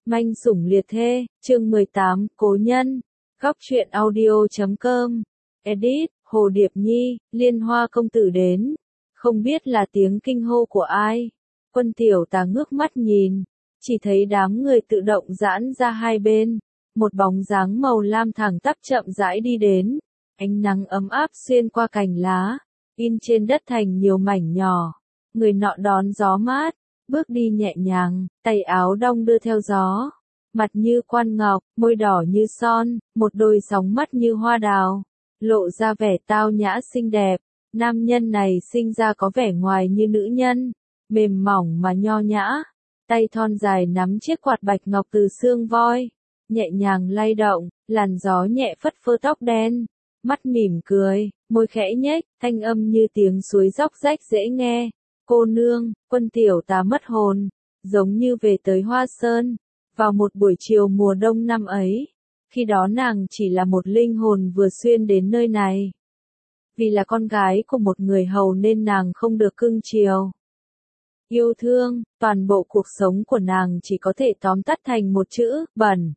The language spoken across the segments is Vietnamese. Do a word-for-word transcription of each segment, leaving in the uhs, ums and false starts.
Manh sủng liệt thê, chương mười tám, Cố nhân. Góc truyện audio chấm com. Edit, Hồ Điệp Nhi, Liên Hoa công tử đến. Không biết là tiếng kinh hô của ai. Quân tiểu tà ngước mắt nhìn. Chỉ thấy đám người tự động giãn ra hai bên. Một bóng dáng màu lam thẳng tắp chậm rãi đi đến. Ánh nắng ấm áp xuyên qua cành lá. In trên đất thành nhiều mảnh nhỏ. Người nọ đón gió mát. Bước đi nhẹ nhàng, tay áo đong đưa theo gió. Mặt như quan ngọc, môi đỏ như son, một đôi sóng mắt như hoa đào. Lộ ra vẻ tao nhã xinh đẹp. Nam nhân này sinh ra có vẻ ngoài như nữ nhân. Mềm mỏng mà nho nhã. Tay thon dài nắm chiếc quạt bạch ngọc từ xương voi. Nhẹ nhàng lay động, làn gió nhẹ phất phơ tóc đen. Mắt mỉm cười, môi khẽ nhếch, thanh âm như tiếng suối róc rách dễ nghe. Cô nương, Quân tiểu tà mất hồn, giống như về tới Hoa Sơn, vào một buổi chiều mùa đông năm ấy. Khi đó nàng chỉ là một linh hồn vừa xuyên đến nơi này. Vì là con gái của một người hầu nên nàng không được cưng chiều. Yêu thương, toàn bộ cuộc sống của nàng chỉ có thể tóm tắt thành một chữ, bẩn.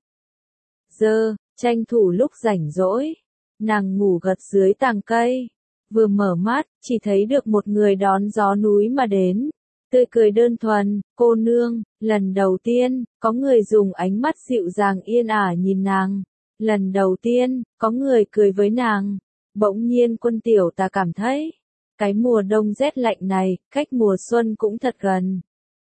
Dơ, tranh thủ lúc rảnh rỗi, nàng ngủ gật dưới tàng cây. Vừa mở mắt, chỉ thấy được một người đón gió núi mà đến. Tươi cười đơn thuần, cô nương, lần đầu tiên, có người dùng ánh mắt dịu dàng yên ả nhìn nàng. Lần đầu tiên, có người cười với nàng. Bỗng nhiên Quân tiểu tà cảm thấy, cái mùa đông rét lạnh này, cách mùa xuân cũng thật gần.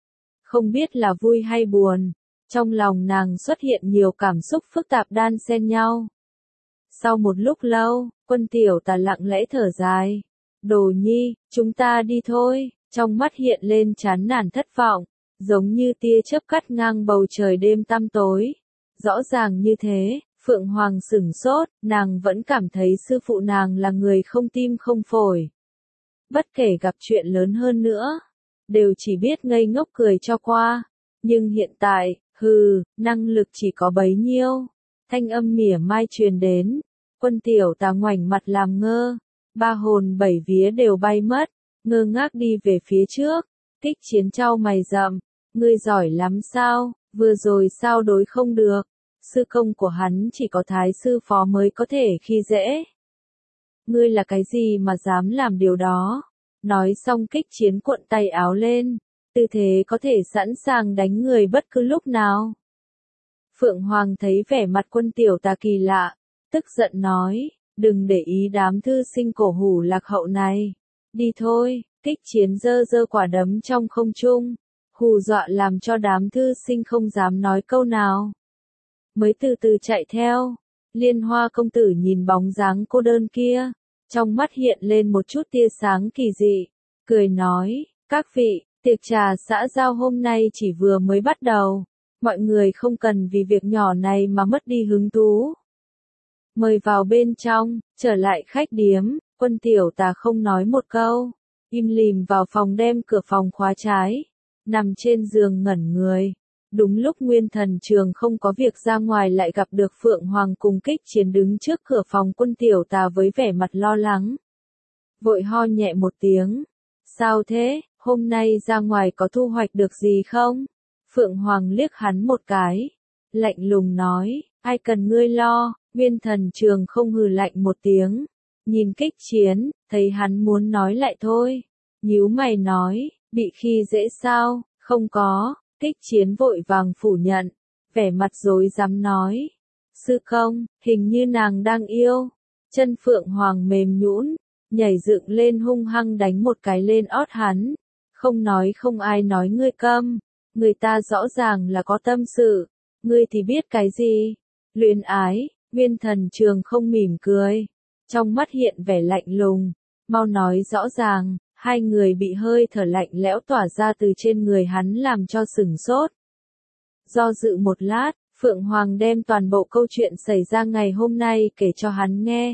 Không biết là vui hay buồn, trong lòng nàng xuất hiện nhiều cảm xúc phức tạp đan xen nhau. Sau một lúc lâu, Quân tiểu tà lặng lẽ thở dài. Đồ nhi, chúng ta đi thôi, trong mắt hiện lên chán nản thất vọng, giống như tia chớp cắt ngang bầu trời đêm tăm tối. Rõ ràng như thế, Phượng Hoàng sửng sốt, nàng vẫn cảm thấy sư phụ nàng là người không tim không phổi. Bất kể gặp chuyện lớn hơn nữa, đều chỉ biết ngây ngốc cười cho qua. Nhưng hiện tại, hừ, năng lực chỉ có bấy nhiêu. Thanh âm mỉa mai truyền đến. Quân tiểu tà ngoảnh mặt làm ngơ. Ba hồn bảy vía đều bay mất. Ngơ ngác đi về phía trước. Kích chiến trao mày rậm. Ngươi giỏi lắm sao, vừa rồi sao đối không được. Sư công của hắn chỉ có thái sư phó mới có thể khi dễ. Ngươi là cái gì mà dám làm điều đó. Nói xong kích chiến cuộn tay áo lên. Tư thế có thể sẵn sàng đánh người bất cứ lúc nào. Phượng Hoàng thấy vẻ mặt Quân tiểu tà kỳ lạ. Tức giận nói, đừng để ý đám thư sinh cổ hủ lạc hậu này. Đi thôi, kích chiến giơ giơ quả đấm trong không trung. Hù dọa làm cho đám thư sinh không dám nói câu nào. Mới từ từ chạy theo. Liên Hoa công tử nhìn bóng dáng cô đơn kia. Trong mắt hiện lên một chút tia sáng kỳ dị. Cười nói, các vị, tiệc trà xã giao hôm nay chỉ vừa mới bắt đầu. Mọi người không cần vì việc nhỏ này mà mất đi hứng thú. Mời vào bên trong, trở lại khách điếm. Quân tiểu tà không nói một câu. Im lìm vào phòng đem cửa phòng khóa trái. Nằm trên giường ngẩn người. Đúng lúc Nguyên Thần Trường không có việc ra ngoài lại gặp được Phượng Hoàng cùng kích chiến đứng trước cửa phòng Quân tiểu tà với vẻ mặt lo lắng. Vội ho nhẹ một tiếng. Sao thế, hôm nay ra ngoài có thu hoạch được gì không? Phượng Hoàng liếc hắn một cái. Lạnh lùng nói, ai cần ngươi lo. Nguyên Thần Trường không hừ lạnh một tiếng. Nhìn kích chiến, thấy hắn muốn nói lại thôi. Nhíu mày nói, bị khi dễ sao, không có. Kích chiến vội vàng phủ nhận, vẻ mặt rối rắm nói. Sư công, hình như nàng đang yêu. Chân Phượng Hoàng mềm nhũn, nhảy dựng lên hung hăng đánh một cái lên ót hắn. Không nói không ai nói ngươi câm, người ta rõ ràng là có tâm sự, ngươi thì biết cái gì. Luyến ái, Nguyên Thần Trường không mỉm cười, trong mắt hiện vẻ lạnh lùng, mau nói rõ ràng. Hai người bị hơi thở lạnh lẽo tỏa ra từ trên người hắn làm cho sửng sốt. Do dự một lát, Phượng Hoàng đem toàn bộ câu chuyện xảy ra ngày hôm nay kể cho hắn nghe.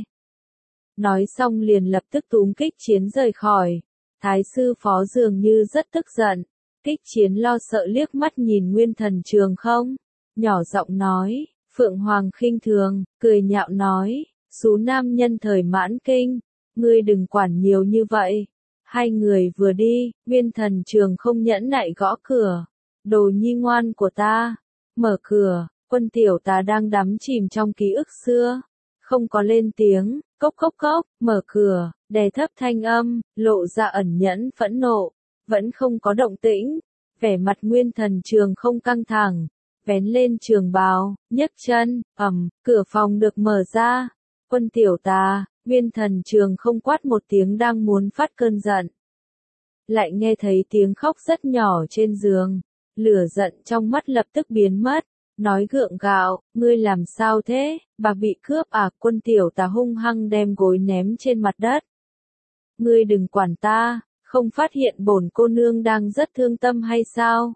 Nói xong liền lập tức túm kích chiến rời khỏi. Thái sư phó dường như rất tức giận. Kích chiến lo sợ liếc mắt nhìn Nguyên Thần Trường không. Nhỏ giọng nói, Phượng Hoàng khinh thường, cười nhạo nói, xú nam nhân thời mãn kinh, ngươi đừng quản nhiều như vậy. Hai người vừa đi, Nguyên Thần Trường không nhẫn nại gõ cửa. Đồ nhi ngoan của ta, mở cửa, Quân tiểu tá đang đắm chìm trong ký ức xưa, không có lên tiếng, cốc cốc cốc, mở cửa, đè thấp thanh âm, lộ ra ẩn nhẫn phẫn nộ, vẫn không có động tĩnh, vẻ mặt Nguyên Thần Trường không căng thẳng, vén lên trường bào, nhấc chân, ầm, cửa phòng được mở ra, Quân tiểu tá, Nguyên Thần Trường không quát một tiếng đang muốn phát cơn giận. Lại nghe thấy tiếng khóc rất nhỏ trên giường, lửa giận trong mắt lập tức biến mất, nói gượng gạo, ngươi làm sao thế, bà bị cướp à, Quân tiểu tá hung hăng đem gối ném trên mặt đất. Ngươi đừng quản ta, không phát hiện bổn cô nương đang rất thương tâm hay sao?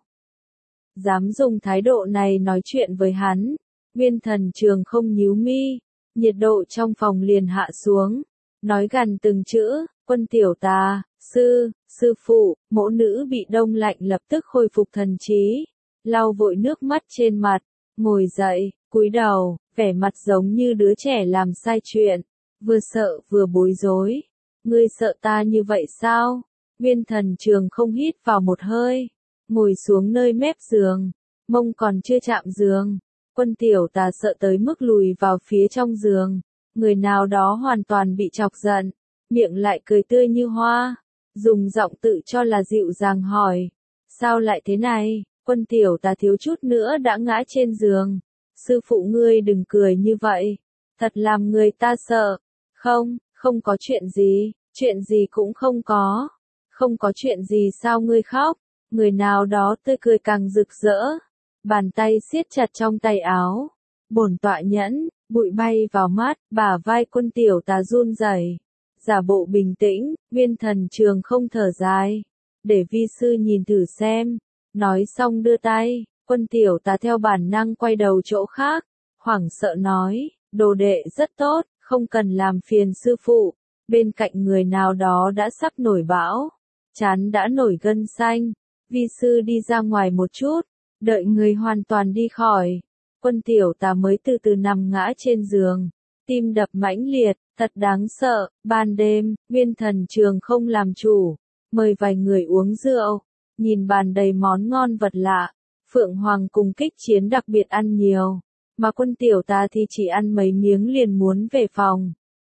Dám dùng thái độ này nói chuyện với hắn, Nguyên Thần Trường không nhíu mi, nhiệt độ trong phòng liền hạ xuống, nói gần từng chữ, Quân tiểu tá, sư, sư phụ, mỗ nữ bị đông lạnh lập tức khôi phục thần trí, lau vội nước mắt trên mặt, ngồi dậy, cúi đầu, vẻ mặt giống như đứa trẻ làm sai chuyện, vừa sợ vừa bối rối. Ngươi sợ ta như vậy sao? Nguyên Thần Trường không hít vào một hơi, ngồi xuống nơi mép giường, mông còn chưa chạm giường. Quân tiểu tá sợ tới mức lùi vào phía trong giường, người nào đó hoàn toàn bị chọc giận, miệng lại cười tươi như hoa, dùng giọng tự cho là dịu dàng hỏi, sao lại thế này? Quân tiểu tá thiếu chút nữa đã ngã trên giường. Sư phụ ngươi đừng cười như vậy, thật làm người ta sợ. Không, không có chuyện gì, chuyện gì cũng không có. Không có chuyện gì sao ngươi khóc? Người nào đó tươi cười càng rực rỡ, bàn tay siết chặt trong tay áo. Bổn tọa nhẫn, bụi bay vào mắt, bả vai Quân tiểu tá run rẩy, giả bộ bình tĩnh. Nguyên Thần Trường không thở dài, để vi sư nhìn thử xem. Nói xong đưa tay, Quân tiểu tá theo bản năng quay đầu chỗ khác, hoảng sợ nói, đồ đệ rất tốt, không cần làm phiền sư phụ. Bên cạnh người nào đó đã sắp nổi bão, trán đã nổi gân xanh, vi sư đi ra ngoài một chút, đợi người hoàn toàn đi khỏi. Quân tiểu tá mới từ từ nằm ngã trên giường, tim đập mãnh liệt, thật đáng sợ. Ban đêm, Nguyên Thần Trường không làm chủ, mời vài người uống rượu, nhìn bàn đầy món ngon vật lạ. Phượng Hoàng cùng Kích Chiến đặc biệt ăn nhiều, mà Quân tiểu tá thì chỉ ăn mấy miếng liền muốn về phòng.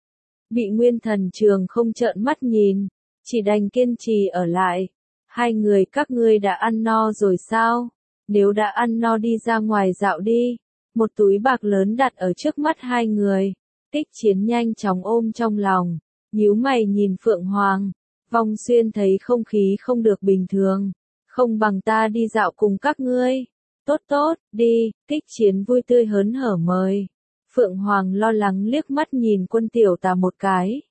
Bị Nguyên Thần Trường không trợn mắt nhìn, chỉ đành kiên trì ở lại. Hai người các ngươi đã ăn no rồi sao? Nếu đã ăn no đi ra ngoài dạo đi. Một túi bạc lớn đặt ở trước mắt hai người. Kích Chiến nhanh chóng ôm trong lòng, nhíu mày nhìn Phượng Hoàng. Vong Xuyên thấy không khí không được bình thường, không bằng ta đi dạo cùng các ngươi. Tốt tốt, đi, Kích Chiến vui tươi hớn hở mời. Phượng Hoàng lo lắng liếc mắt nhìn Quân tiểu tá một cái.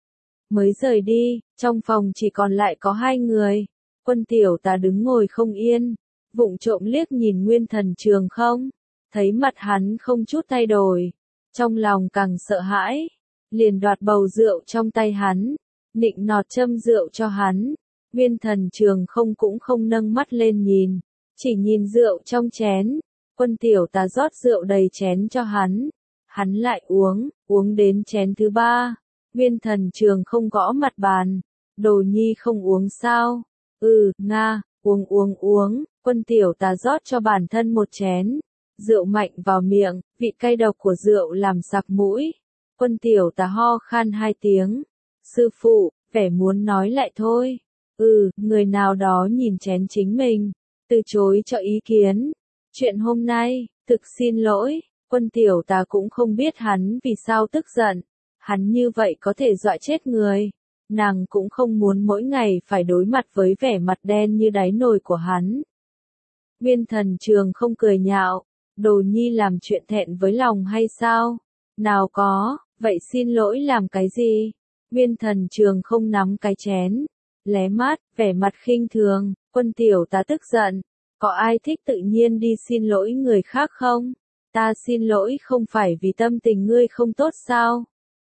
Mới rời đi, trong phòng chỉ còn lại có hai người. Quân tiểu tá đứng ngồi không yên, vụng trộm liếc nhìn Nguyên Thần Trường không, thấy mặt hắn không chút thay đổi, trong lòng càng sợ hãi, liền đoạt bầu rượu trong tay hắn, nịnh nọt châm rượu cho hắn. Nguyên Thần Trường không cũng không nâng mắt lên nhìn, chỉ nhìn rượu trong chén. Quân tiểu tá rót rượu đầy chén cho hắn, hắn lại uống, uống đến chén thứ ba. Nguyên Thần Trường không gõ mặt bàn, đồ nhi không uống sao? Ừ, nga, uống uống uống. Quân tiểu tá rót cho bản thân một chén, rượu mạnh vào miệng, vị cay độc của rượu làm sặc mũi. Quân tiểu tá ho khan hai tiếng. Sư phụ, vẻ muốn nói lại thôi. Ừ, người nào đó nhìn chén chính mình, từ chối cho ý kiến. Chuyện hôm nay, thực xin lỗi. Quân tiểu tá cũng không biết hắn vì sao tức giận. Hắn như vậy có thể dọa chết người. Nàng cũng không muốn mỗi ngày phải đối mặt với vẻ mặt đen như đáy nồi của hắn. Nguyên Thần Trường không cười nhạo, đồ nhi làm chuyện thẹn với lòng hay sao? Nào có, vậy xin lỗi làm cái gì? Nguyên Thần Trường không nắm cái chén, lé mắt, vẻ mặt khinh thường. Quân tiểu tá tức giận, có ai thích tự nhiên đi xin lỗi người khác không? Ta xin lỗi không phải vì tâm tình ngươi không tốt sao?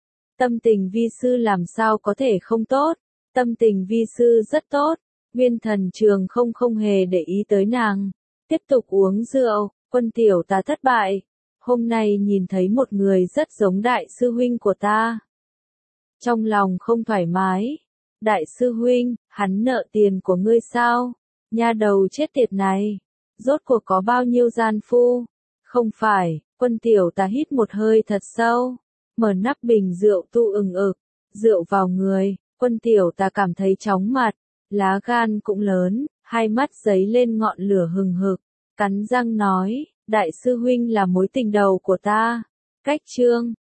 Tâm tình vi sư làm sao có thể không tốt? Tâm tình vi sư rất tốt. Nguyên Thần Trường không không hề để ý tới nàng, tiếp tục uống rượu. Quân tiểu tá thất bại. Hôm nay nhìn thấy một người rất giống đại sư huynh của ta. Trong lòng không thoải mái. Đại sư huynh, hắn nợ tiền của ngươi sao? Nha đầu chết tiệt này. Rốt cuộc có bao nhiêu gian phu? Không phải, Quân tiểu tà hít một hơi thật sâu, mở nắp bình rượu tu ừng ực, rượu vào người, Quân tiểu tà cảm thấy chóng mặt, lá gan cũng lớn, hai mắt giấy lên ngọn lửa hừng hực, cắn răng nói, đại sư huynh là mối tình đầu của ta. Cách chương